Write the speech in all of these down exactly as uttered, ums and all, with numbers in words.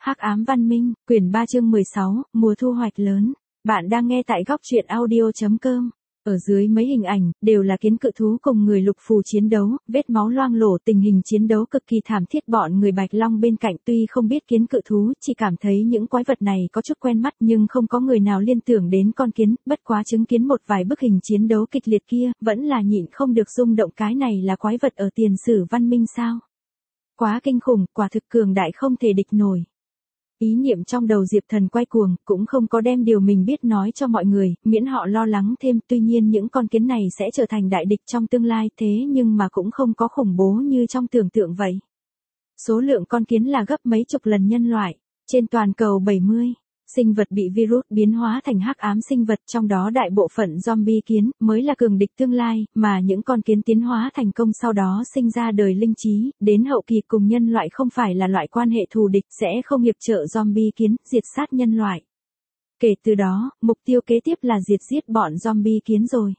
Hắc ám văn minh, quyển ba chương mười sáu, mùa thu hoạch lớn. Bạn đang nghe tại góc truyện audio chấm com. Ở dưới mấy hình ảnh, đều là kiến cự thú cùng người lục phù chiến đấu, vết máu loang lổ, tình hình chiến đấu cực kỳ thảm thiết. Bọn người Bạch Long bên cạnh tuy không biết kiến cự thú, chỉ cảm thấy những quái vật này có chút quen mắt, nhưng không có người nào liên tưởng đến con kiến. Bất quá chứng kiến một vài bức hình chiến đấu kịch liệt kia, vẫn là nhịn không được rung động. Cái này là quái vật ở tiền sử văn minh sao? Quá kinh khủng, quả thực cường đại không thể địch nổi. Ý niệm trong đầu Diệp Thần quay cuồng, cũng không có đem điều mình biết nói cho mọi người, miễn họ lo lắng thêm. Tuy nhiên những con kiến này sẽ trở thành đại địch trong tương lai, thế nhưng mà cũng không có khủng bố như trong tưởng tượng vậy. Số lượng con kiến là gấp mấy chục lần nhân loại. Trên toàn cầu bảy mươi sinh vật bị virus biến hóa thành hắc ám sinh vật, trong đó đại bộ phận zombie kiến mới là cường địch tương lai, mà những con kiến tiến hóa thành công sau đó sinh ra đời linh trí, đến hậu kỳ cùng nhân loại không phải là loại quan hệ thù địch, sẽ không hiệp trợ zombie kiến diệt sát nhân loại. Kể từ đó, mục tiêu kế tiếp là diệt giết bọn zombie kiến rồi.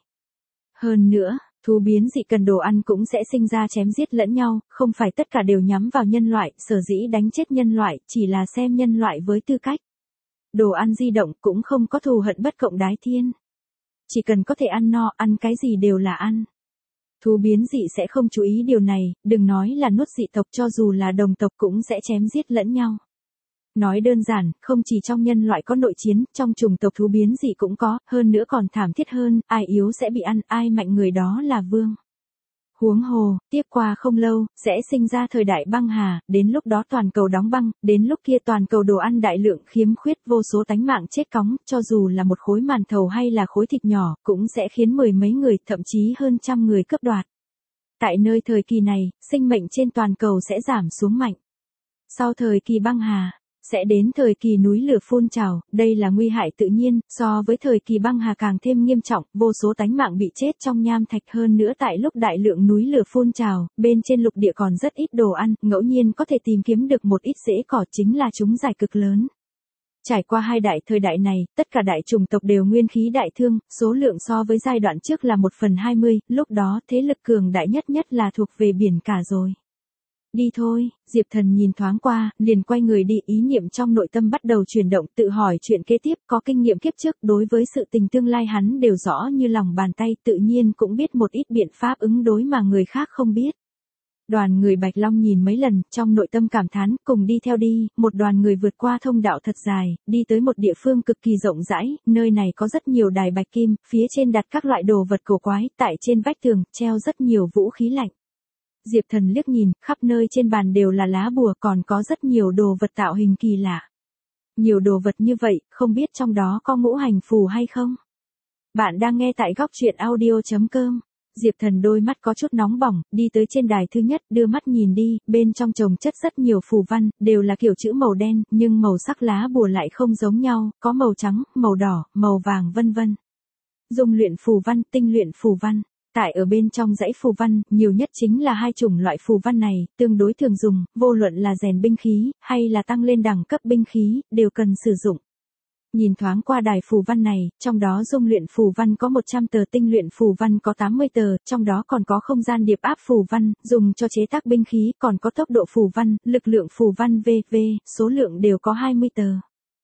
Hơn nữa, thú biến dị cần đồ ăn cũng sẽ sinh ra chém giết lẫn nhau, không phải tất cả đều nhắm vào nhân loại, sở dĩ đánh chết nhân loại, chỉ là xem nhân loại với tư cách đồ ăn di động, cũng không có thù hận bất cộng đái thiên. Chỉ cần có thể ăn no, ăn cái gì đều là ăn. Thú biến dị sẽ không chú ý điều này, đừng nói là nuốt dị tộc, cho dù là đồng tộc cũng sẽ chém giết lẫn nhau. Nói đơn giản, không chỉ trong nhân loại có nội chiến, trong chủng tộc thú biến dị cũng có, hơn nữa còn thảm thiết hơn, ai yếu sẽ bị ăn, ai mạnh người đó là vương. Huống hồ, tiếp qua không lâu, sẽ sinh ra thời đại băng hà, đến lúc đó toàn cầu đóng băng, đến lúc kia toàn cầu đồ ăn đại lượng khiếm khuyết, vô số tánh mạng chết cóng, cho dù là một khối màn thầu hay là khối thịt nhỏ, cũng sẽ khiến mười mấy người, thậm chí hơn trăm người cướp đoạt. Tại nơi thời kỳ này, sinh mệnh trên toàn cầu sẽ giảm xuống mạnh. Sau thời kỳ băng hà, sẽ đến thời kỳ núi lửa phun trào, đây là nguy hại tự nhiên, so với thời kỳ băng hà càng thêm nghiêm trọng, vô số tánh mạng bị chết trong nham thạch. Hơn nữa tại lúc đại lượng núi lửa phun trào, bên trên lục địa còn rất ít đồ ăn, ngẫu nhiên có thể tìm kiếm được một ít rễ cỏ, chính là chúng giải cực lớn. Trải qua hai đại thời đại này, tất cả đại chủng tộc đều nguyên khí đại thương, số lượng so với giai đoạn trước là một phần hai mươi, lúc đó thế lực cường đại nhất nhất là thuộc về biển cả rồi. Đi thôi, Diệp Thần nhìn thoáng qua, liền quay người đi, ý niệm trong nội tâm bắt đầu chuyển động, tự hỏi chuyện kế tiếp, có kinh nghiệm kiếp trước, đối với sự tình tương lai hắn đều rõ như lòng bàn tay, tự nhiên cũng biết một ít biện pháp ứng đối mà người khác không biết. Đoàn người Bạch Long nhìn mấy lần, trong nội tâm cảm thán, cùng đi theo đi, một đoàn người vượt qua thông đạo thật dài, đi tới một địa phương cực kỳ rộng rãi, nơi này có rất nhiều đài bạch kim, phía trên đặt các loại đồ vật cổ quái, tại trên vách tường, treo rất nhiều vũ khí lạnh. Diệp Thần liếc nhìn, khắp nơi trên bàn đều là lá bùa, còn có rất nhiều đồ vật tạo hình kỳ lạ. Nhiều đồ vật như vậy, không biết trong đó có ngũ hành phù hay không? Bạn đang nghe tại góc truyện audio chấm com. Diệp Thần đôi mắt có chút nóng bỏng, đi tới trên đài thứ nhất, đưa mắt nhìn đi, bên trong chồng chất rất nhiều phù văn, đều là kiểu chữ màu đen, nhưng màu sắc lá bùa lại không giống nhau, có màu trắng, màu đỏ, màu vàng vân vân. Dung luyện phù văn, tinh luyện phù văn. Tại ở bên trong dãy phù văn, nhiều nhất chính là hai chủng loại phù văn này, tương đối thường dùng, vô luận là rèn binh khí, hay là tăng lên đẳng cấp binh khí, đều cần sử dụng. Nhìn thoáng qua đài phù văn này, trong đó dung luyện phù văn có một trăm tờ, tinh luyện phù văn có tám mươi tờ, trong đó còn có không gian điệp áp phù văn, dùng cho chế tác binh khí, còn có tốc độ phù văn, lực lượng phù văn vân vân, số lượng đều có hai mươi tờ.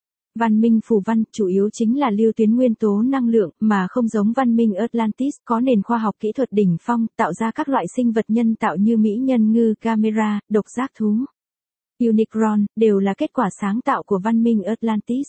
Văn minh phù văn, chủ yếu chính là lưu tuyến nguyên tố năng lượng, mà không giống văn minh Atlantis, có nền khoa học kỹ thuật đỉnh phong, tạo ra các loại sinh vật nhân tạo như mỹ nhân ngư, camera, độc giác thú, Unicron, đều là kết quả sáng tạo của văn minh Atlantis.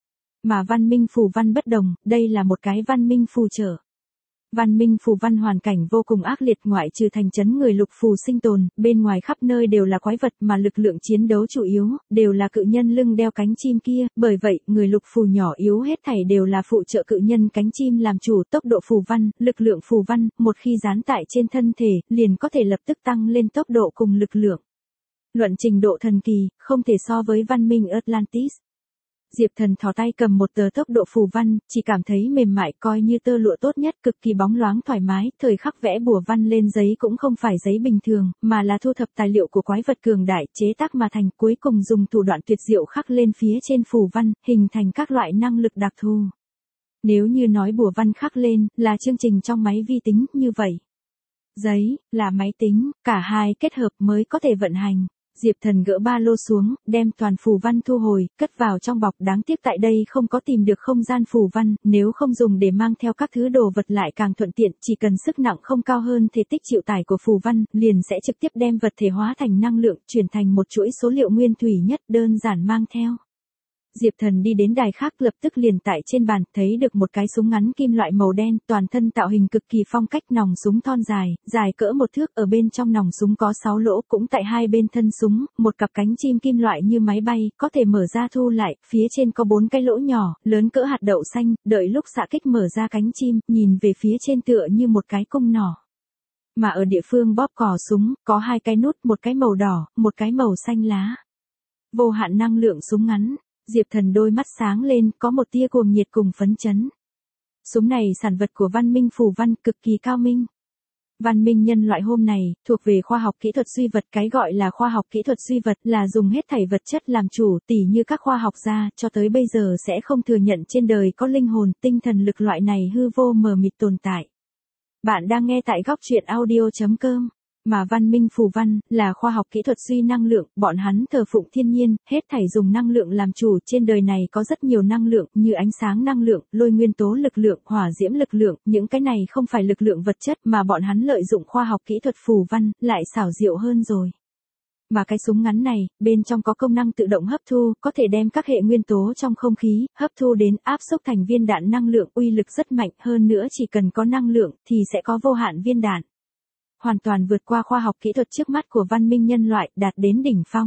Mà văn minh phù văn bất đồng, đây là một cái văn minh phù trợ. Văn minh phù văn hoàn cảnh vô cùng ác liệt, ngoại trừ thành trấn người lục phù sinh tồn, bên ngoài khắp nơi đều là quái vật, mà lực lượng chiến đấu chủ yếu, đều là cự nhân lưng đeo cánh chim kia, bởi vậy, người lục phù nhỏ yếu hết thảy đều là phụ trợ cự nhân cánh chim làm chủ. Tốc độ phù văn, lực lượng phù văn, một khi dán tại trên thân thể, liền có thể lập tức tăng lên tốc độ cùng lực lượng. Luận trình độ thần kỳ, không thể so với văn minh Atlantis. Diệp Thần thò tay cầm một tờ tốc độ phù văn, chỉ cảm thấy mềm mại, coi như tơ lụa tốt nhất, cực kỳ bóng loáng thoải mái, thời khắc vẽ bùa văn lên giấy cũng không phải giấy bình thường, mà là thu thập tài liệu của quái vật cường đại, chế tác mà thành, cuối cùng dùng thủ đoạn tuyệt diệu khắc lên phía trên phù văn, hình thành các loại năng lực đặc thù. Nếu như nói bùa văn khắc lên, là chương trình trong máy vi tính, như vậy giấy, là máy tính, cả hai kết hợp mới có thể vận hành. Diệp Thần gỡ ba lô xuống, đem toàn phù văn thu hồi, cất vào trong bọc. Đáng tiếc tại đây không có tìm được không gian phù văn, nếu không dùng để mang theo các thứ đồ vật lại càng thuận tiện, chỉ cần sức nặng không cao hơn thể tích chịu tải của phù văn, liền sẽ trực tiếp đem vật thể hóa thành năng lượng, chuyển thành một chuỗi số liệu nguyên thủy nhất đơn giản mang theo. Diệp Thần đi đến đài khác lập tức liền tại trên bàn, thấy được một cái súng ngắn kim loại màu đen, toàn thân tạo hình cực kỳ phong cách, nòng súng thon dài, dài cỡ một thước, ở bên trong nòng súng có sáu lỗ, cũng tại hai bên thân súng, một cặp cánh chim kim loại như máy bay, có thể mở ra thu lại, phía trên có bốn cái lỗ nhỏ, lớn cỡ hạt đậu xanh, đợi lúc xạ kích mở ra cánh chim, nhìn về phía trên tựa như một cái cung nỏ. Mà ở địa phương bóp cò súng, có hai cái nút, một cái màu đỏ, một cái màu xanh lá. Vô hạn năng lượng súng ngắn. Diệp Thần đôi mắt sáng lên, có một tia cuồng nhiệt cùng phấn chấn. Súng này sản vật của văn minh phù văn, cực kỳ cao minh. Văn minh nhân loại hôm này, thuộc về khoa học kỹ thuật duy vật. Cái gọi là khoa học kỹ thuật duy vật là dùng hết thảy vật chất làm chủ, tỉ như các khoa học gia, cho tới bây giờ sẽ không thừa nhận trên đời có linh hồn, tinh thần lực loại này hư vô mờ mịt tồn tại. Bạn đang nghe tại góc truyện audio chấm com. Mà văn minh phù văn, là khoa học kỹ thuật duy năng lượng, bọn hắn thờ phụng thiên nhiên, hết thảy dùng năng lượng làm chủ. Trên đời này có rất nhiều năng lượng, như ánh sáng năng lượng, lôi nguyên tố lực lượng, hỏa diễm lực lượng, những cái này không phải lực lượng vật chất mà bọn hắn lợi dụng khoa học kỹ thuật phù văn, lại xảo diệu hơn rồi. Mà cái súng ngắn này, bên trong có công năng tự động hấp thu, có thể đem các hệ nguyên tố trong không khí, hấp thu đến áp xúc thành viên đạn năng lượng, uy lực rất mạnh, hơn nữa chỉ cần có năng lượng, thì sẽ có vô hạn viên đạn. Hoàn toàn vượt qua khoa học kỹ thuật trước mắt của văn minh nhân loại, đạt đến đỉnh phong.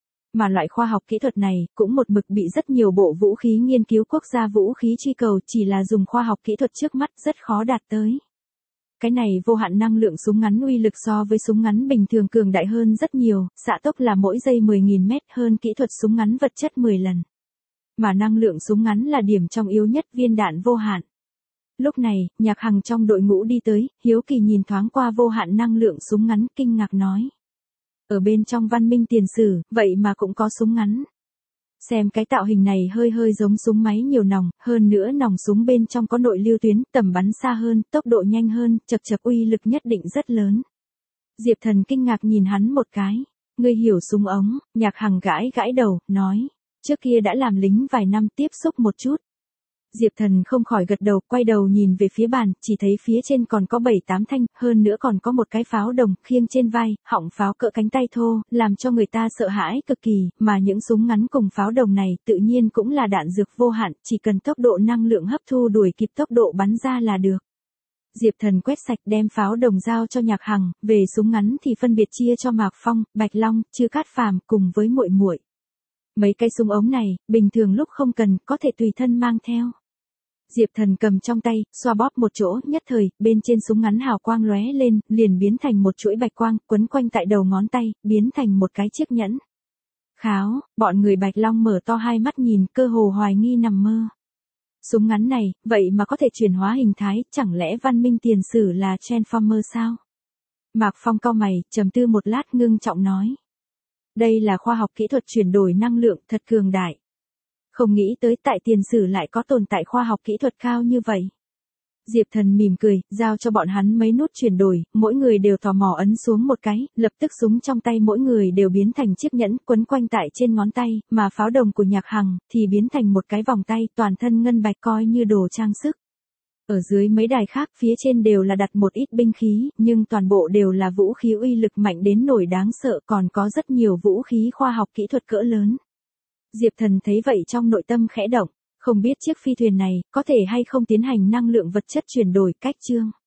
Mà loại khoa học kỹ thuật này, cũng một mực bị rất nhiều bộ vũ khí nghiên cứu quốc gia vũ khí truy cầu, chỉ là dùng khoa học kỹ thuật trước mắt rất khó đạt tới. Cái này vô hạn năng lượng súng ngắn uy lực so với súng ngắn bình thường cường đại hơn rất nhiều, xạ tốc là mỗi giây mười nghìn mét, hơn kỹ thuật súng ngắn vật chất mười lần. Mà năng lượng súng ngắn là điểm trong yếu nhất, viên đạn vô hạn. Lúc này, Nhạc Hằng trong đội ngũ đi tới, hiếu kỳ nhìn thoáng qua vô hạn năng lượng súng ngắn, kinh ngạc nói. Ở bên trong văn minh tiền sử, vậy mà cũng có súng ngắn. Xem cái tạo hình này hơi hơi giống súng máy nhiều nòng, hơn nữa nòng súng bên trong có nội lưu tuyến, tầm bắn xa hơn, tốc độ nhanh hơn, chập chập uy lực nhất định rất lớn. Diệp Thần kinh ngạc nhìn hắn một cái. Ngươi hiểu súng ống, Nhạc Hằng gãi gãi đầu, nói. Trước kia đã làm lính vài năm, tiếp xúc một chút. Diệp Thần không khỏi gật đầu, quay đầu nhìn về phía bàn, chỉ thấy phía trên còn có bảy tám thanh, hơn nữa còn có một cái pháo đồng, khiêng trên vai, họng pháo cỡ cánh tay thô, làm cho người ta sợ hãi cực kỳ, mà những súng ngắn cùng pháo đồng này, tự nhiên cũng là đạn dược vô hạn, chỉ cần tốc độ năng lượng hấp thu đuổi kịp tốc độ bắn ra là được. Diệp Thần quét sạch đem pháo đồng giao cho Nhạc Hằng, về súng ngắn thì phân biệt chia cho Mạc Phong, Bạch Long, Chư Cát Phàm cùng với muội muội. Mấy cây súng ống này, bình thường lúc không cần, có thể tùy thân mang theo. Diệp Thần cầm trong tay, xoa bóp một chỗ, nhất thời, bên trên súng ngắn hào quang lóe lên, liền biến thành một chuỗi bạch quang, quấn quanh tại đầu ngón tay, biến thành một cái chiếc nhẫn. Kháo, bọn người Bạch Long mở to hai mắt nhìn, cơ hồ hoài nghi nằm mơ. Súng ngắn này, vậy mà có thể chuyển hóa hình thái, chẳng lẽ văn minh tiền sử là Transformer sao? Mạc Phong cau mày, trầm tư một lát ngưng trọng nói. Đây là khoa học kỹ thuật chuyển đổi năng lượng, thật cường đại. Không nghĩ tới tại tiền sử lại có tồn tại khoa học kỹ thuật cao như vậy. Diệp Thần mỉm cười, giao cho bọn hắn mấy nút chuyển đổi, mỗi người đều tò mò ấn xuống một cái, lập tức súng trong tay mỗi người đều biến thành chiếc nhẫn quấn quanh tại trên ngón tay, mà pháo đồng của Nhạc Hằng thì biến thành một cái vòng tay toàn thân ngân bạch coi như đồ trang sức. Ở dưới mấy đài khác phía trên đều là đặt một ít binh khí, nhưng toàn bộ đều là vũ khí uy lực mạnh đến nổi đáng sợ, còn có rất nhiều vũ khí khoa học kỹ thuật cỡ lớn. Diệp Thần thấy vậy trong nội tâm khẽ động, không biết chiếc phi thuyền này có thể hay không tiến hành năng lượng vật chất chuyển đổi cách chương.